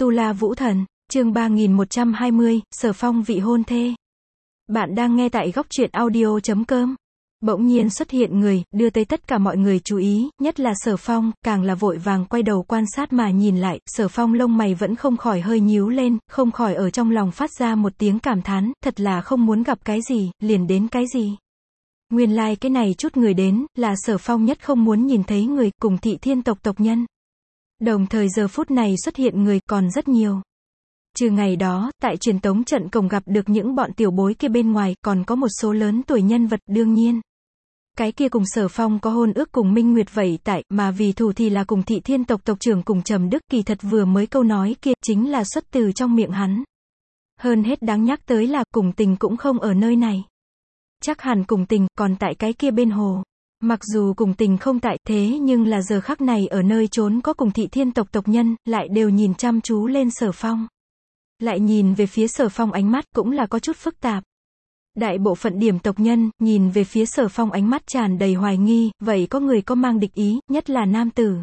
Tu La Vũ Thần, chương 3120, Sở Phong vị hôn thê. Bạn đang nghe tại góc truyện audio.com. Bỗng nhiên xuất hiện người, đưa tới tất cả mọi người chú ý, nhất là Sở Phong, càng là vội vàng quay đầu quan sát mà nhìn lại, Sở Phong lông mày vẫn không khỏi hơi nhíu lên, không khỏi ở trong lòng phát ra một tiếng cảm thán, thật là không muốn gặp cái gì, liền đến cái gì. Nguyên lai cái này chút người đến, là Sở Phong nhất không muốn nhìn thấy người, cùng Thị Thiên tộc tộc nhân. Đồng thời giờ phút này xuất hiện người còn rất nhiều. Trừ ngày đó, tại truyền tống trận cổng gặp được những bọn tiểu bối kia bên ngoài, còn có một số lớn tuổi nhân vật, đương nhiên. Cái kia cùng Sở Phong có hôn ước cùng Minh Nguyệt vậy tại, mà vì thù thì là cùng Thị Thiên tộc tộc trưởng cùng Trầm Đức, kỳ thật vừa mới câu nói kia, chính là xuất từ trong miệng hắn. Hơn hết đáng nhắc tới là, Cùng Tình cũng không ở nơi này. Chắc hẳn Cùng Tình, còn tại cái kia bên hồ. Mặc dù Cùng Tình không tại, thế nhưng là giờ khắc này ở nơi trốn có cùng Thị Thiên tộc tộc nhân, lại đều nhìn chăm chú lên Sở Phong. Lại nhìn về phía Sở Phong ánh mắt, cũng là có chút phức tạp. Đại bộ phận điểm tộc nhân, nhìn về phía Sở Phong ánh mắt tràn đầy hoài nghi, vậy có người có mang địch ý, nhất là nam tử.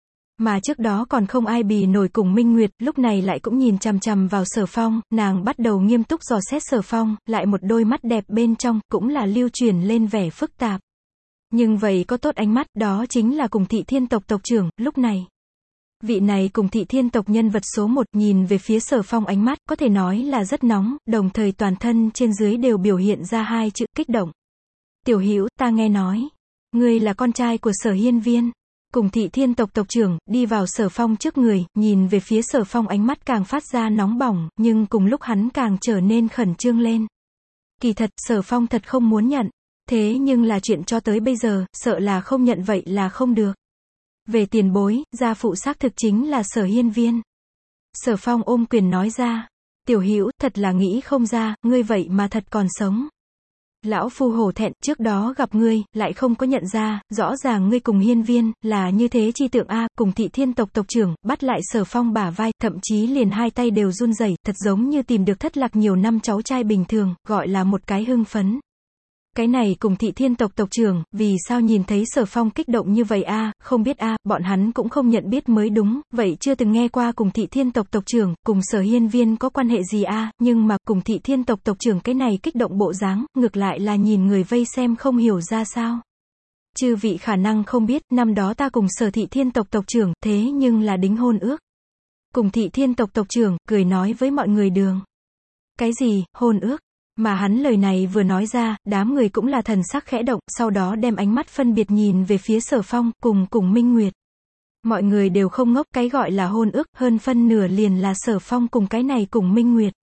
Mà trước đó còn không ai bì nổi cùng Minh Nguyệt, lúc này lại cũng nhìn chằm chằm vào Sở Phong, nàng bắt đầu nghiêm túc dò xét Sở Phong, lại một đôi mắt đẹp bên trong, cũng là lưu truyền lên vẻ phức tạp. Nhưng vậy có tốt ánh mắt, đó chính là cùng Thị Thiên tộc tộc trưởng, lúc này. Vị này cùng Thị Thiên tộc nhân vật số 1, nhìn về phía Sở Phong ánh mắt, có thể nói là rất nóng, đồng thời toàn thân trên dưới đều biểu hiện ra hai chữ kích động. Tiểu Hữu, ta nghe nói, ngươi là con trai của Sở Hiên Viên. Cùng Thị Thiên tộc tộc trưởng, đi vào Sở Phong trước người, nhìn về phía Sở Phong ánh mắt càng phát ra nóng bỏng, nhưng cùng lúc hắn càng trở nên khẩn trương lên. Kỳ thật, Sở Phong thật không muốn nhận. Thế nhưng là chuyện cho tới bây giờ, sợ là không nhận vậy là không được. Về tiền bối, gia phụ xác thực chính là Sở Hiên Viên. Sở Phong ôm quyền nói ra. Tiểu Hữu, thật là nghĩ không ra, ngươi vậy mà thật còn sống. Lão phu hổ thẹn, trước đó gặp ngươi, lại không có nhận ra, rõ ràng ngươi cùng Hiên Viên, là như thế chi tượng a. Cùng Thị Thiên tộc tộc trưởng, bắt lại Sở Phong bả vai, thậm chí liền hai tay đều run rẩy, thật giống như tìm được thất lạc nhiều năm cháu trai bình thường, gọi là một cái hưng phấn. Cái này cùng Thị Thiên tộc tộc trưởng, vì sao nhìn thấy Sở Phong kích động như vậy a, không biết a, bọn hắn cũng không nhận biết mới đúng, vậy chưa từng nghe qua cùng Thị Thiên tộc tộc trưởng, cùng Sở Hiên Viên có quan hệ gì a, nhưng mà cùng Thị Thiên tộc tộc trưởng cái này kích động bộ dáng, ngược lại là nhìn người vây xem không hiểu ra sao. Chư vị khả năng không biết, năm đó ta cùng Sở Thị Thiên tộc tộc trưởng, thế nhưng là đính hôn ước. Cùng Thị Thiên tộc tộc trưởng, cười nói với mọi người đường. Cái gì, hôn ước? Mà hắn lời này vừa nói ra, đám người cũng là thần sắc khẽ động, sau đó đem ánh mắt phân biệt nhìn về phía Sở Phong, cùng Minh Nguyệt. Mọi người đều không ngốc, cái gọi là hôn ước, hơn phân nửa liền là Sở Phong cùng cái này cùng Minh Nguyệt.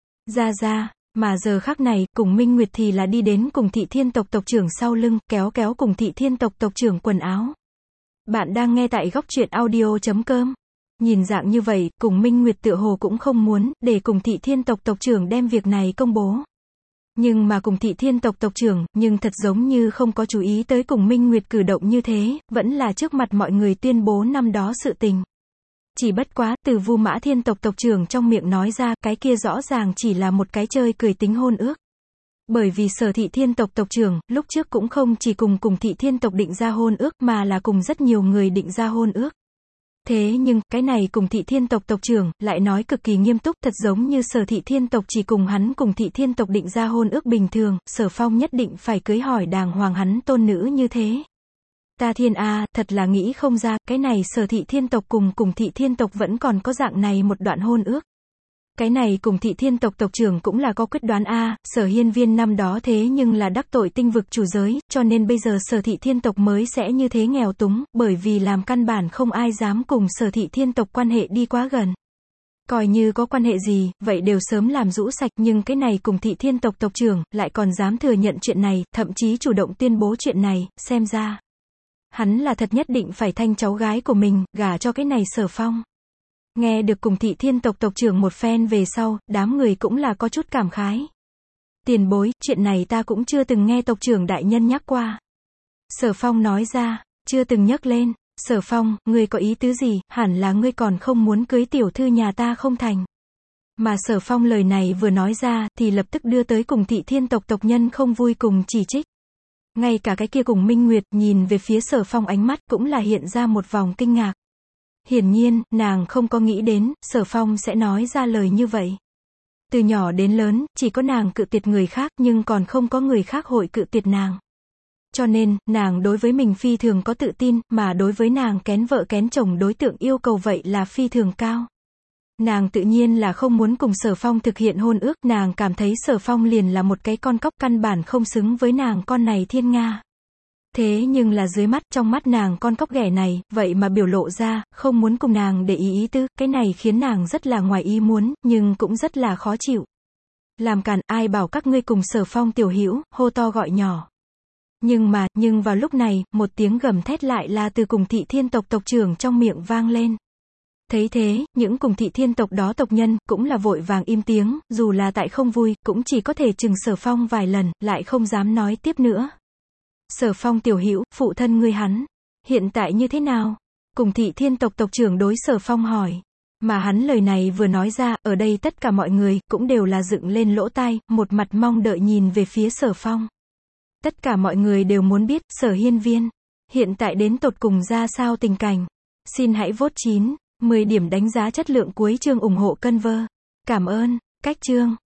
Ra, mà giờ khắc này, cùng Minh Nguyệt thì là đi đến cùng Thị Thiên tộc tộc trưởng sau lưng, kéo cùng Thị Thiên tộc tộc trưởng quần áo. Bạn đang nghe tại góc truyện audio.com. Nhìn dạng như vậy, cùng Minh Nguyệt tựa hồ cũng không muốn, để cùng Thị Thiên tộc tộc trưởng đem việc này công bố. Nhưng mà cùng Thị Thiên tộc tộc trưởng, nhưng thật giống như không có chú ý tới cùng Minh Nguyệt cử động như thế, vẫn là trước mặt mọi người tuyên bố năm đó sự tình. Chỉ bất quá, từ Vu Mã Thiên tộc tộc trưởng trong miệng nói ra, cái kia rõ ràng chỉ là một cái chơi cười tính hôn ước. Bởi vì Sở Thị Thiên tộc tộc trưởng, lúc trước cũng không chỉ cùng Thị Thiên tộc định ra hôn ước, mà là cùng rất nhiều người định ra hôn ước. Thế nhưng, cái này cùng Thị Thiên tộc tộc trưởng, lại nói cực kỳ nghiêm túc, thật giống như Sở Thị Thiên tộc chỉ cùng hắn cùng Thị Thiên tộc định ra hôn ước bình thường, Sở Phong nhất định phải cưới hỏi đàng hoàng hắn tôn nữ như thế. Ta thiên a, thật là nghĩ không ra, cái này Sở Thị Thiên tộc cùng Thị Thiên tộc vẫn còn có dạng này một đoạn hôn ước. Cái này cùng Thị Thiên tộc tộc trưởng cũng là có quyết đoán a, Sở Hiên Viên năm đó thế nhưng là đắc tội tinh vực chủ giới, cho nên bây giờ Sở Thị Thiên tộc mới sẽ như thế nghèo túng, bởi vì làm căn bản không ai dám cùng Sở Thị Thiên tộc quan hệ đi quá gần. Coi như có quan hệ gì, vậy đều sớm làm rũ sạch, nhưng cái này cùng Thị Thiên tộc tộc trưởng, lại còn dám thừa nhận chuyện này, thậm chí chủ động tuyên bố chuyện này, xem ra. Hắn là thật nhất định phải thanh cháu gái của mình, gả cho cái này Sở Phong. Nghe được cùng Thị Thiên tộc tộc trưởng một phen về sau, đám người cũng là có chút cảm khái. Tiền bối, chuyện này ta cũng chưa từng nghe tộc trưởng đại nhân nhắc qua. Sở Phong nói ra, chưa từng nhắc lên. Sở Phong, ngươi có ý tứ gì, hẳn là ngươi còn không muốn cưới tiểu thư nhà ta không thành. Mà Sở Phong lời này vừa nói ra, thì lập tức đưa tới cùng Thị Thiên tộc tộc nhân không vui cùng chỉ trích. Ngay cả cái kia cùng Minh Nguyệt, nhìn về phía Sở Phong ánh mắt, cũng là hiện ra một vòng kinh ngạc. Hiển nhiên, nàng không có nghĩ đến, Sở Phong sẽ nói ra lời như vậy. Từ nhỏ đến lớn, chỉ có nàng cự tuyệt người khác nhưng còn không có người khác hội cự tuyệt nàng. Cho nên, nàng đối với mình phi thường có tự tin, mà đối với nàng kén vợ kén chồng đối tượng yêu cầu vậy là phi thường cao. Nàng tự nhiên là không muốn cùng Sở Phong thực hiện hôn ước, nàng cảm thấy Sở Phong liền là một cái con cóc căn bản không xứng với nàng con này thiên nga. Thế nhưng là dưới mắt, trong mắt nàng con cóc ghẻ này, vậy mà biểu lộ ra, không muốn cùng nàng để ý tứ, cái này khiến nàng rất là ngoài ý muốn, nhưng cũng rất là khó chịu. Làm càn, ai bảo các ngươi cùng Sở Phong tiểu hữu, hô to gọi nhỏ. Nhưng vào lúc này, một tiếng gầm thét lại là từ cùng Thị Thiên tộc tộc trưởng trong miệng vang lên. Thấy thế, những cùng Thị Thiên tộc đó tộc nhân, cũng là vội vàng im tiếng, dù là tại không vui, cũng chỉ có thể chừng Sở Phong vài lần, lại không dám nói tiếp nữa. Sở Phong tiểu hữu, phụ thân ngươi hắn, hiện tại như thế nào? Cùng Thị Thiên tộc tộc trưởng đối Sở Phong hỏi. Mà hắn lời này vừa nói ra, ở đây tất cả mọi người, cũng đều là dựng lên lỗ tai, một mặt mong đợi nhìn về phía Sở Phong. Tất cả mọi người đều muốn biết, Sở Hiên Viên, hiện tại đến tột cùng ra sao tình cảnh. Xin hãy vote 9, 10 điểm đánh giá chất lượng cuối chương ủng hộ Conver. Cảm ơn, cách chương.